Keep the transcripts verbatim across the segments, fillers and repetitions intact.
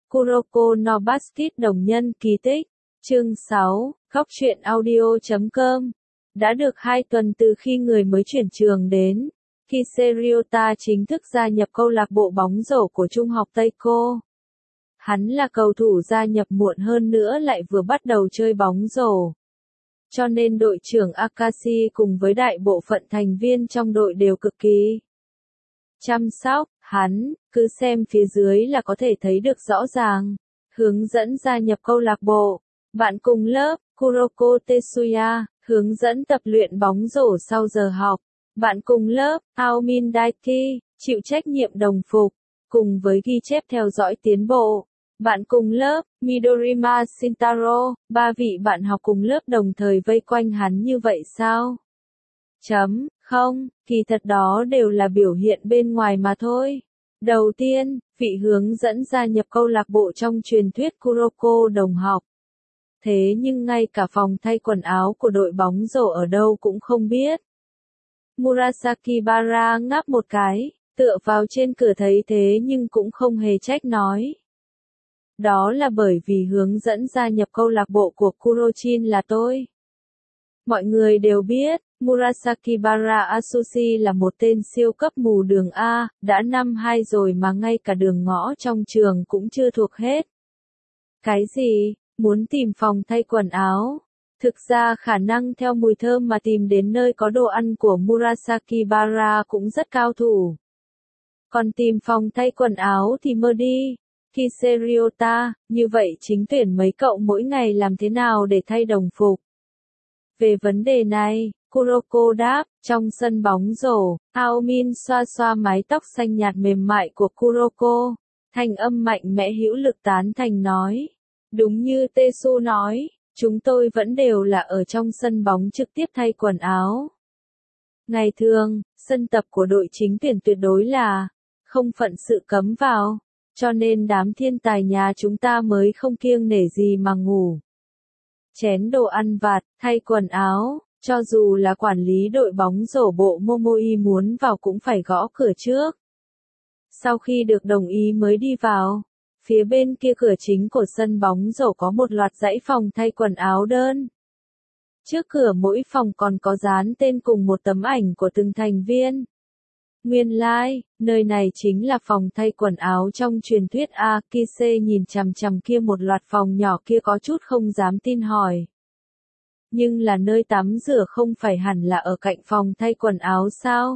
Kuroko no Basket đồng nhân kỳ tích. Chương sáu, góc truyện audio chấm com. Đã được hai tuần từ khi người mới chuyển trường đến, khi Ryota chính thức gia nhập câu lạc bộ bóng rổ của trung học Teiko. Hắn là cầu thủ gia nhập muộn hơn nữa lại vừa bắt đầu chơi bóng rổ. Cho nên đội trưởng Akashi cùng với đại bộ phận thành viên trong đội đều cực kỳ chăm sóc hắn, cứ xem phía dưới là có thể thấy được rõ ràng. Hướng dẫn gia nhập câu lạc bộ. Bạn cùng lớp, Kuroko Tetsuya, hướng dẫn tập luyện bóng rổ sau giờ học. Bạn cùng lớp, Aomin Daiki, chịu trách nhiệm đồng phục, cùng với ghi chép theo dõi tiến bộ. Bạn cùng lớp, Midorima Shintaro, ba vị bạn học cùng lớp đồng thời vây quanh hắn như vậy sao? Chấm, không, kỳ thật đó đều là biểu hiện bên ngoài mà thôi. Đầu tiên, vị hướng dẫn gia nhập câu lạc bộ trong truyền thuyết Kuroko đồng học. Thế nhưng ngay cả phòng thay quần áo của đội bóng rổ ở đâu cũng không biết. Murasaki Bara ngáp một cái, tựa vào trên cửa thấy thế nhưng cũng không hề trách nói. Đó là bởi vì hướng dẫn gia nhập câu lạc bộ của Kurochin là tôi. Mọi người đều biết, Murasaki Bara Asushi là một tên siêu cấp mù đường A, đã năm hai rồi mà ngay cả đường ngõ trong trường cũng chưa thuộc hết. Cái gì? Muốn tìm phòng thay quần áo? Thực ra khả năng theo mùi thơm mà tìm đến nơi có đồ ăn của Murasaki Bara cũng rất cao thủ. Còn tìm phòng thay quần áo thì mơ đi. Khi Ryota, như vậy chính tuyển mấy cậu mỗi ngày làm thế nào để thay đồng phục? Về vấn đề này, Kuroko đáp, trong sân bóng rổ, Aomin xoa xoa mái tóc xanh nhạt mềm mại của Kuroko. Thanh âm mạnh mẽ hữu lực tán thành nói. Đúng như Tetsu nói, chúng tôi vẫn đều là ở trong sân bóng trực tiếp thay quần áo. Ngày thường, sân tập của đội chính tuyển tuyệt đối là không phận sự cấm vào, cho nên đám thiên tài nhà chúng ta mới không kiêng nể gì mà ngủ. Chén đồ ăn vặt, thay quần áo, cho dù là quản lý đội bóng rổ bộ Momoi muốn vào cũng phải gõ cửa trước. Sau khi được đồng ý mới đi vào. Phía bên kia cửa chính của sân bóng rổ có một loạt dãy phòng thay quần áo đơn. Trước cửa mỗi phòng còn có dán tên cùng một tấm ảnh của từng thành viên. Nguyên lai, like, nơi này chính là phòng thay quần áo trong truyền thuyết A. Kise nhìn chằm chằm kia một loạt phòng nhỏ kia có chút không dám tin hỏi. Nhưng là nơi tắm rửa không phải hẳn là ở cạnh phòng thay quần áo sao?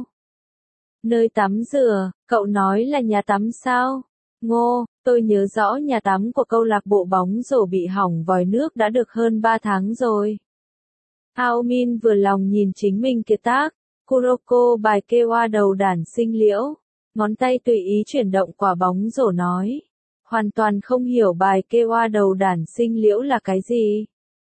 Nơi tắm rửa, cậu nói là nhà tắm sao? Ngô, tôi nhớ rõ nhà tắm của câu lạc bộ bóng rổ bị hỏng vòi nước đã được hơn ba tháng rồi. Aomin vừa lòng nhìn chính mình kiệt tác. Kuroko bài kê oa đầu đản sinh liễu. Ngón tay tùy ý chuyển động quả bóng rổ nói. Hoàn toàn không hiểu bài kê oa đầu đản sinh liễu là cái gì.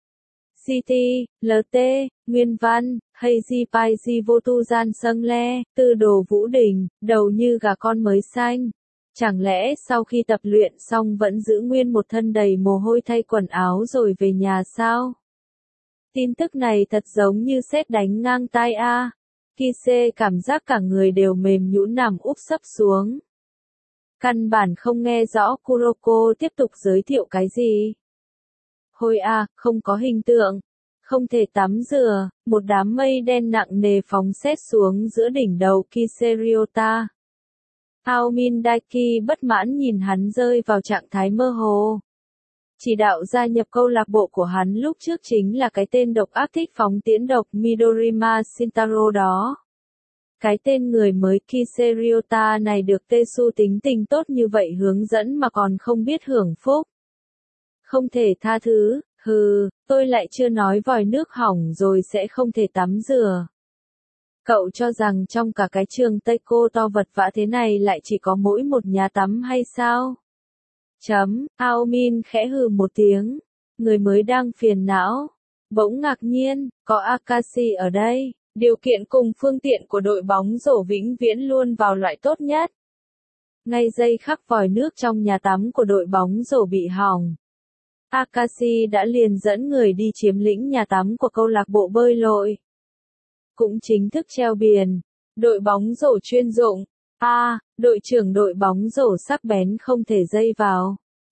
City, lờ tê, Nguyên văn, hay di pai di vô tu gian sâng le, tư đồ vũ đình, đầu như gà con mới xanh. Chẳng lẽ sau khi tập luyện xong vẫn giữ nguyên một thân đầy mồ hôi thay quần áo rồi về nhà sao? Tin tức này thật giống như sét đánh ngang tai a. Kise cảm giác cả người đều mềm nhũn nằm úp sấp xuống. Căn bản không nghe rõ Kuroko tiếp tục giới thiệu cái gì. Hôi a, không có hình tượng. Không thể tắm rửa, một đám mây đen nặng nề phóng sét xuống giữa đỉnh đầu Kise Ryota. Aomin Daiki bất mãn nhìn hắn rơi vào trạng thái mơ hồ. Chỉ đạo gia nhập câu lạc bộ của hắn lúc trước chính là cái tên độc ác thích phóng tiễn độc Midorima Shintaro đó. Cái tên người mới Kise Ryota này được Tetsu tính tình tốt như vậy hướng dẫn mà còn không biết hưởng phúc. Không thể tha thứ, hừ, tôi lại chưa nói vòi nước hỏng rồi sẽ không thể tắm rửa. Cậu cho rằng trong cả cái trường Teiko to vật vã thế này lại chỉ có mỗi một nhà tắm hay sao? Chấm, Aomin khẽ hừ một tiếng. Người mới đang phiền não. Bỗng ngạc nhiên, có Akashi ở đây. Điều kiện cùng phương tiện của đội bóng rổ vĩnh viễn luôn vào loại tốt nhất. Ngay giây khắc vòi nước trong nhà tắm của đội bóng rổ bị hỏng. Akashi đã liền dẫn người đi chiếm lĩnh nhà tắm của câu lạc bộ bơi lội. Cũng chính thức treo biển. Đội bóng rổ chuyên dụng. A, à, đội trưởng đội bóng rổ sắc bén không thể dây vào.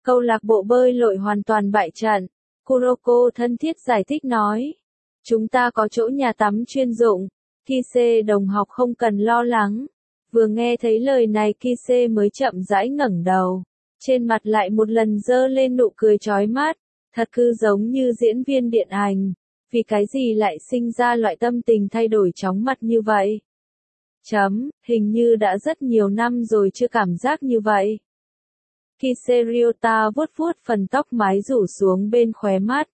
Câu lạc bộ bơi lội hoàn toàn bại trận. Kuroko thân thiết giải thích nói. Chúng ta có chỗ nhà tắm chuyên dụng. Kise đồng học không cần lo lắng. Vừa nghe thấy lời này Kise mới chậm rãi ngẩng đầu. Trên mặt lại một lần dơ lên nụ cười chói mắt. Thật cứ giống như diễn viên điện ảnh. Vì cái gì lại sinh ra loại tâm tình thay đổi chóng mặt như vậy? Chấm, hình như đã rất nhiều năm rồi chưa cảm giác như vậy. Kise Ryota vuốt vuốt phần tóc mái rủ xuống bên khóe mắt.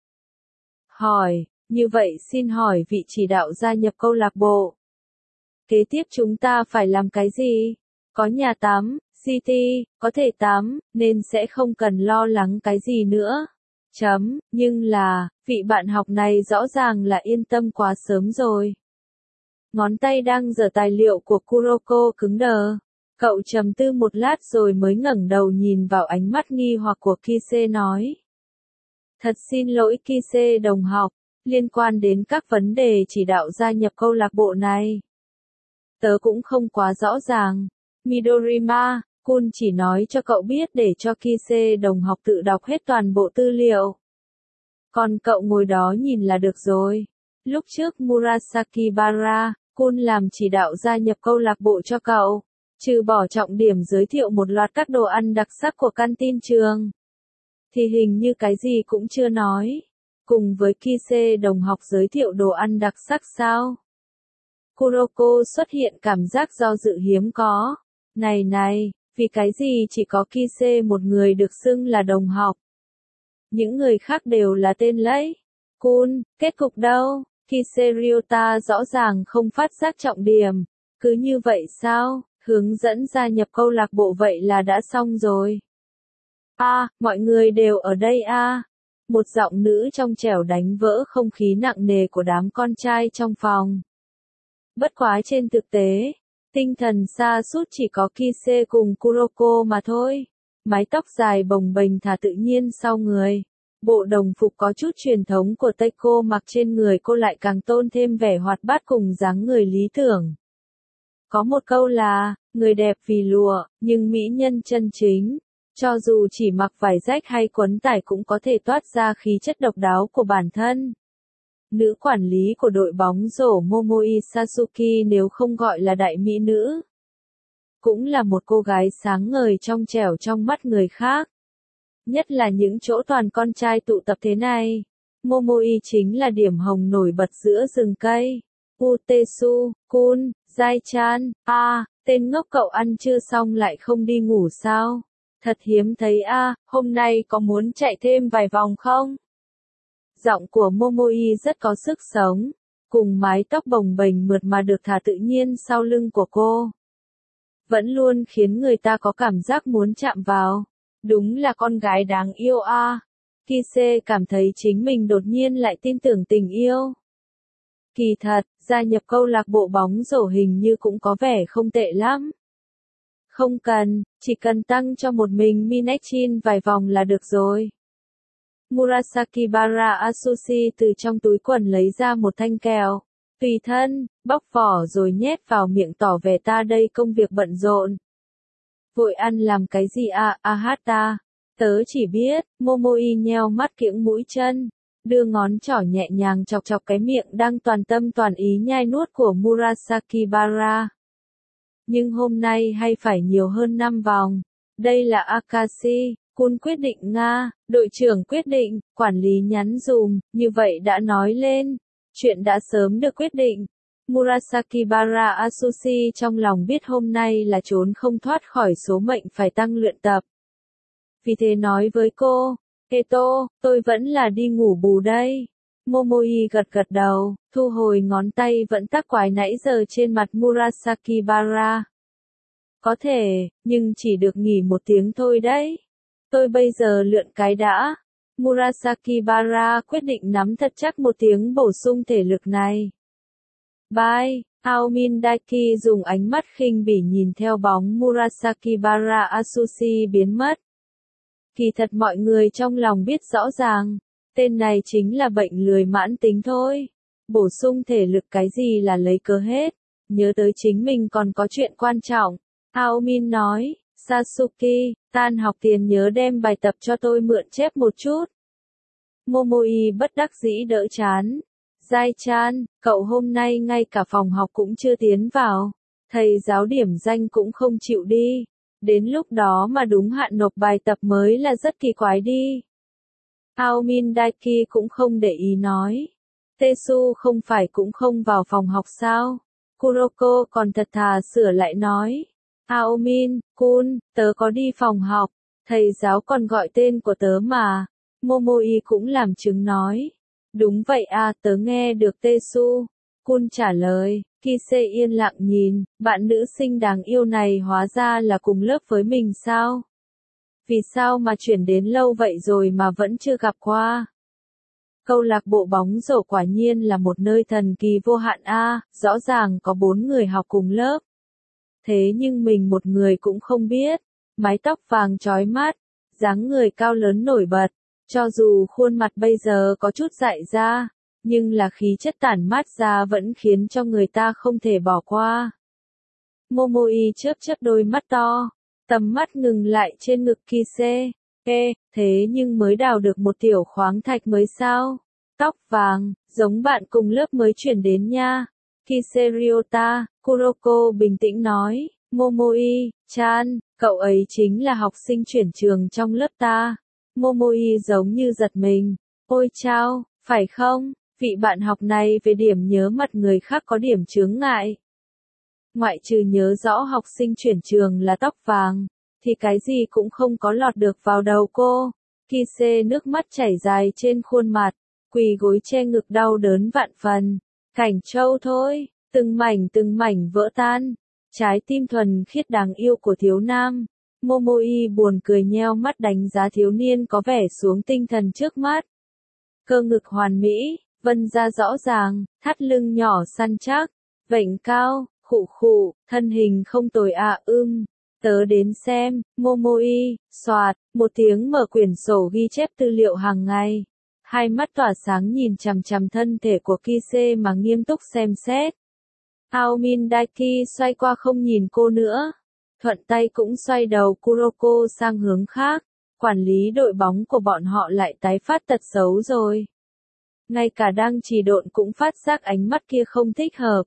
Hỏi, như vậy xin hỏi vị chỉ đạo gia nhập câu lạc bộ. Kế tiếp chúng ta phải làm cái gì? Có nhà tắm, xê tê, có thể tắm, nên sẽ không cần lo lắng cái gì nữa. Chấm, nhưng là, vị bạn học này rõ ràng là yên tâm quá sớm rồi. Ngón tay đang giở tài liệu của Kuroko cứng đờ. Cậu trầm tư một lát rồi mới ngẩng đầu nhìn vào ánh mắt nghi hoặc của Kise nói. Thật xin lỗi Kise đồng học, liên quan đến các vấn đề chỉ đạo gia nhập câu lạc bộ này. Tớ cũng không quá rõ ràng. Midorima, Kun chỉ nói cho cậu biết để cho Kise đồng học tự đọc hết toàn bộ tư liệu. Còn cậu ngồi đó nhìn là được rồi. Lúc trước Murasaki Bara, Kun làm chỉ đạo gia nhập câu lạc bộ cho cậu. Trừ bỏ trọng điểm giới thiệu một loạt các đồ ăn đặc sắc của canteen trường. Thì hình như cái gì cũng chưa nói. Cùng với Kise đồng học giới thiệu đồ ăn đặc sắc sao? Kuroko xuất hiện cảm giác do dự hiếm có. Này này, vì cái gì chỉ có Kise một người được xưng là đồng học? Những người khác đều là tên lẫy. Kun, kết cục đâu? Kise Ryota rõ ràng không phát giác trọng điểm. Cứ như vậy sao? Hướng dẫn gia nhập câu lạc bộ vậy là đã xong rồi. A, à, mọi người đều ở đây a. À. Một giọng nữ trong trẻo đánh vỡ không khí nặng nề của đám con trai trong phòng. Bất quá trên thực tế, tinh thần sa sút chỉ có Kise cùng Kuroko mà thôi. Mái tóc dài bồng bềnh thả tự nhiên sau người. Bộ đồng phục có chút truyền thống của Tây cô mặc trên người cô lại càng tôn thêm vẻ hoạt bát cùng dáng người lý tưởng. Có một câu là, người đẹp vì lụa, nhưng mỹ nhân chân chính. Cho dù chỉ mặc vải rách hay quấn tải cũng có thể toát ra khí chất độc đáo của bản thân. Nữ quản lý của đội bóng rổ Momoi Sasuke nếu không gọi là đại mỹ nữ. Cũng là một cô gái sáng ngời trong trẻo trong mắt người khác. Nhất là những chỗ toàn con trai tụ tập thế này. Momoi chính là điểm hồng nổi bật giữa rừng cây. Utesu, Kun, Jai-chan, a, à, tên ngốc cậu ăn chưa xong lại không đi ngủ sao? Thật hiếm thấy a, à, hôm nay có muốn chạy thêm vài vòng không? Giọng của Momoi rất có sức sống, cùng mái tóc bồng bềnh mượt mà được thả tự nhiên sau lưng của cô. Vẫn luôn khiến người ta có cảm giác muốn chạm vào. Đúng là con gái đáng yêu a. À. Kise cảm thấy chính mình đột nhiên lại tin tưởng tình yêu. Kỳ thật, gia nhập câu lạc bộ bóng rổ hình như cũng có vẻ không tệ lắm. Không cần, chỉ cần tăng cho một mình Minechin vài vòng là được rồi. Murasaki Bara Asushi từ trong túi quần lấy ra một thanh kẹo. Tùy thân, bóc vỏ rồi nhét vào miệng tỏ vẻ ta đây công việc bận rộn. Vội ăn làm cái gì à, Ahata? Tớ chỉ biết, Momoi nheo mắt kiễng mũi chân. Đưa ngón trỏ nhẹ nhàng chọc chọc cái miệng đang toàn tâm toàn ý nhai nuốt của Murasaki Bara. Nhưng hôm nay hay phải nhiều hơn năm vòng. Đây là Akashi, Kun quyết định Nga, đội trưởng quyết định, quản lý nhắn dùm, như vậy đã nói lên. Chuyện đã sớm được quyết định. Murasaki Bara Asushi trong lòng biết hôm nay là trốn không thoát khỏi số mệnh phải tăng luyện tập. Vì thế nói với cô, Eto, tôi vẫn là đi ngủ bù đây. Momoi gật gật đầu, thu hồi ngón tay vẫn tác quái nãy giờ trên mặt Murasaki Bara. Có thể, nhưng chỉ được nghỉ một tiếng thôi đấy. Tôi bây giờ lượn cái đã. Murasaki Bara quyết định nắm thật chắc một tiếng bổ sung thể lực này. Bye, Aomin Daiki dùng ánh mắt khinh bỉ nhìn theo bóng Murasaki Bara Asushi biến mất. Kỳ thật mọi người trong lòng biết rõ ràng, tên này chính là bệnh lười mãn tính thôi. Bổ sung thể lực cái gì là lấy cớ hết, nhớ tới chính mình còn có chuyện quan trọng. Aomin nói, Sasuke, tan học tiền nhớ đem bài tập cho tôi mượn chép một chút. Momoi bất đắc dĩ đỡ chán. Giai-chan, cậu hôm nay ngay cả phòng học cũng chưa tiến vào. Thầy giáo điểm danh cũng không chịu đi. Đến lúc đó mà đúng hạn nộp bài tập mới là rất kỳ quái đi. Aomin Daiki cũng không để ý nói. Tesu không phải cũng không vào phòng học sao? Kuroko còn thật thà sửa lại nói. Aomin, kun, tớ có đi phòng học. Thầy giáo còn gọi tên của tớ mà. Momoi cũng làm chứng nói. Đúng vậy à, tớ nghe được Tesu. Kun trả lời. Kise yên lặng nhìn, bạn nữ sinh đáng yêu này hóa ra là cùng lớp với mình sao? Vì sao mà chuyển đến lâu vậy rồi mà vẫn chưa gặp qua? Câu lạc bộ bóng rổ quả nhiên là một nơi thần kỳ vô hạn a, rõ ràng có bốn người học cùng lớp. Thế nhưng mình một người cũng không biết, mái tóc vàng chói mắt, dáng người cao lớn nổi bật, cho dù khuôn mặt bây giờ có chút dại ra, nhưng là khí chất tản mát ra vẫn khiến cho người ta không thể bỏ qua. Momoi chớp chớp đôi mắt to, tầm mắt ngừng lại trên ngực Kise. Ê, thế nhưng mới đào được một tiểu khoáng thạch mới sao? Tóc vàng, giống bạn cùng lớp mới chuyển đến nha. Kise Ryota, Kuroko bình tĩnh nói, Momoi, chan, cậu ấy chính là học sinh chuyển trường trong lớp ta. Momoi giống như giật mình. Ôi chao, phải không? Vị bạn học này về điểm nhớ mặt người khác có điểm chướng ngại. Ngoại trừ nhớ rõ học sinh chuyển trường là tóc vàng, thì cái gì cũng không có lọt được vào đầu cô. Kise nước mắt chảy dài trên khuôn mặt, quỳ gối che ngực đau đớn vạn phần. Cảnh Châu thôi, từng mảnh từng mảnh vỡ tan. Trái tim thuần khiết đáng yêu của thiếu nam. Momoi buồn cười nheo mắt đánh giá thiếu niên có vẻ xuống tinh thần trước mắt. Cơ ngực hoàn mỹ, vân da rõ ràng, thắt lưng nhỏ săn chắc, vểnh cao, khụ khụ, thân hình không tồi ạ à, ưm. Tớ đến xem, Momoi, soạt, một tiếng mở quyển sổ ghi chép tư liệu hàng ngày. Hai mắt tỏa sáng nhìn chằm chằm thân thể của Kise mà nghiêm túc xem xét. Aomin Daiki xoay qua không nhìn cô nữa. Thuận tay cũng xoay đầu Kuroko sang hướng khác. Quản lý đội bóng của bọn họ lại tái phát tật xấu rồi. Ngay cả đang trì độn cũng phát giác ánh mắt kia không thích hợp.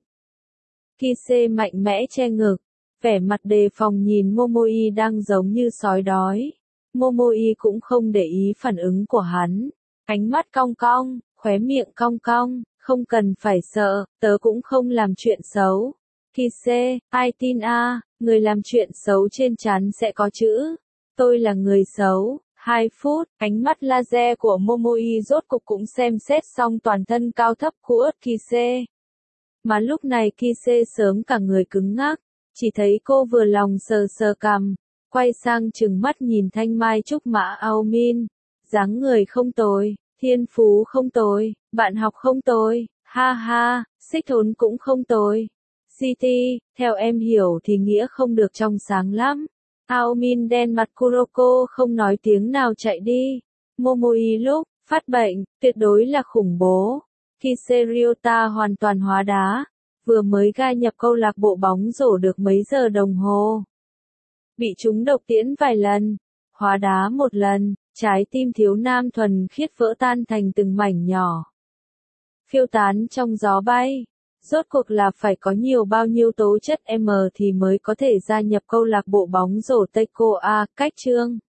Kise mạnh mẽ che ngực, vẻ mặt đề phòng nhìn Momoi đang giống như sói đói. Momoi cũng không để ý phản ứng của hắn. Ánh mắt cong cong, khóe miệng cong cong, không cần phải sợ, tớ cũng không làm chuyện xấu. Kise, ai tin a, người làm chuyện xấu trên trán sẽ có chữ. Tôi là người xấu. Hai phút, ánh mắt laser của Momoi rốt cục cũng xem xét xong toàn thân cao thấp của Kise. Mà lúc này Kise sớm cả người cứng ngắc, chỉ thấy cô vừa lòng sờ sờ cằm, quay sang trừng mắt nhìn thanh mai trúc mã Aomin. Dáng người không tồi, thiên phú không tồi, bạn học không tồi, ha ha, xích thốn cũng không tồi. City, theo em hiểu thì nghĩa không được trong sáng lắm. Aomin đen mặt Kuroko không nói tiếng nào chạy đi. Momoi lúc phát bệnh, tuyệt đối là khủng bố. Kise Ryota hoàn toàn hóa đá, vừa mới gia nhập câu lạc bộ bóng rổ được mấy giờ đồng hồ. Bị trúng độc tiễn vài lần, hóa đá một lần, trái tim thiếu nam thuần khiết vỡ tan thành từng mảnh nhỏ. Phiêu tán trong gió bay. Rốt cuộc là phải có nhiều bao nhiêu tố chất M thì mới có thể gia nhập câu lạc bộ bóng rổ Teiko A, cách chương.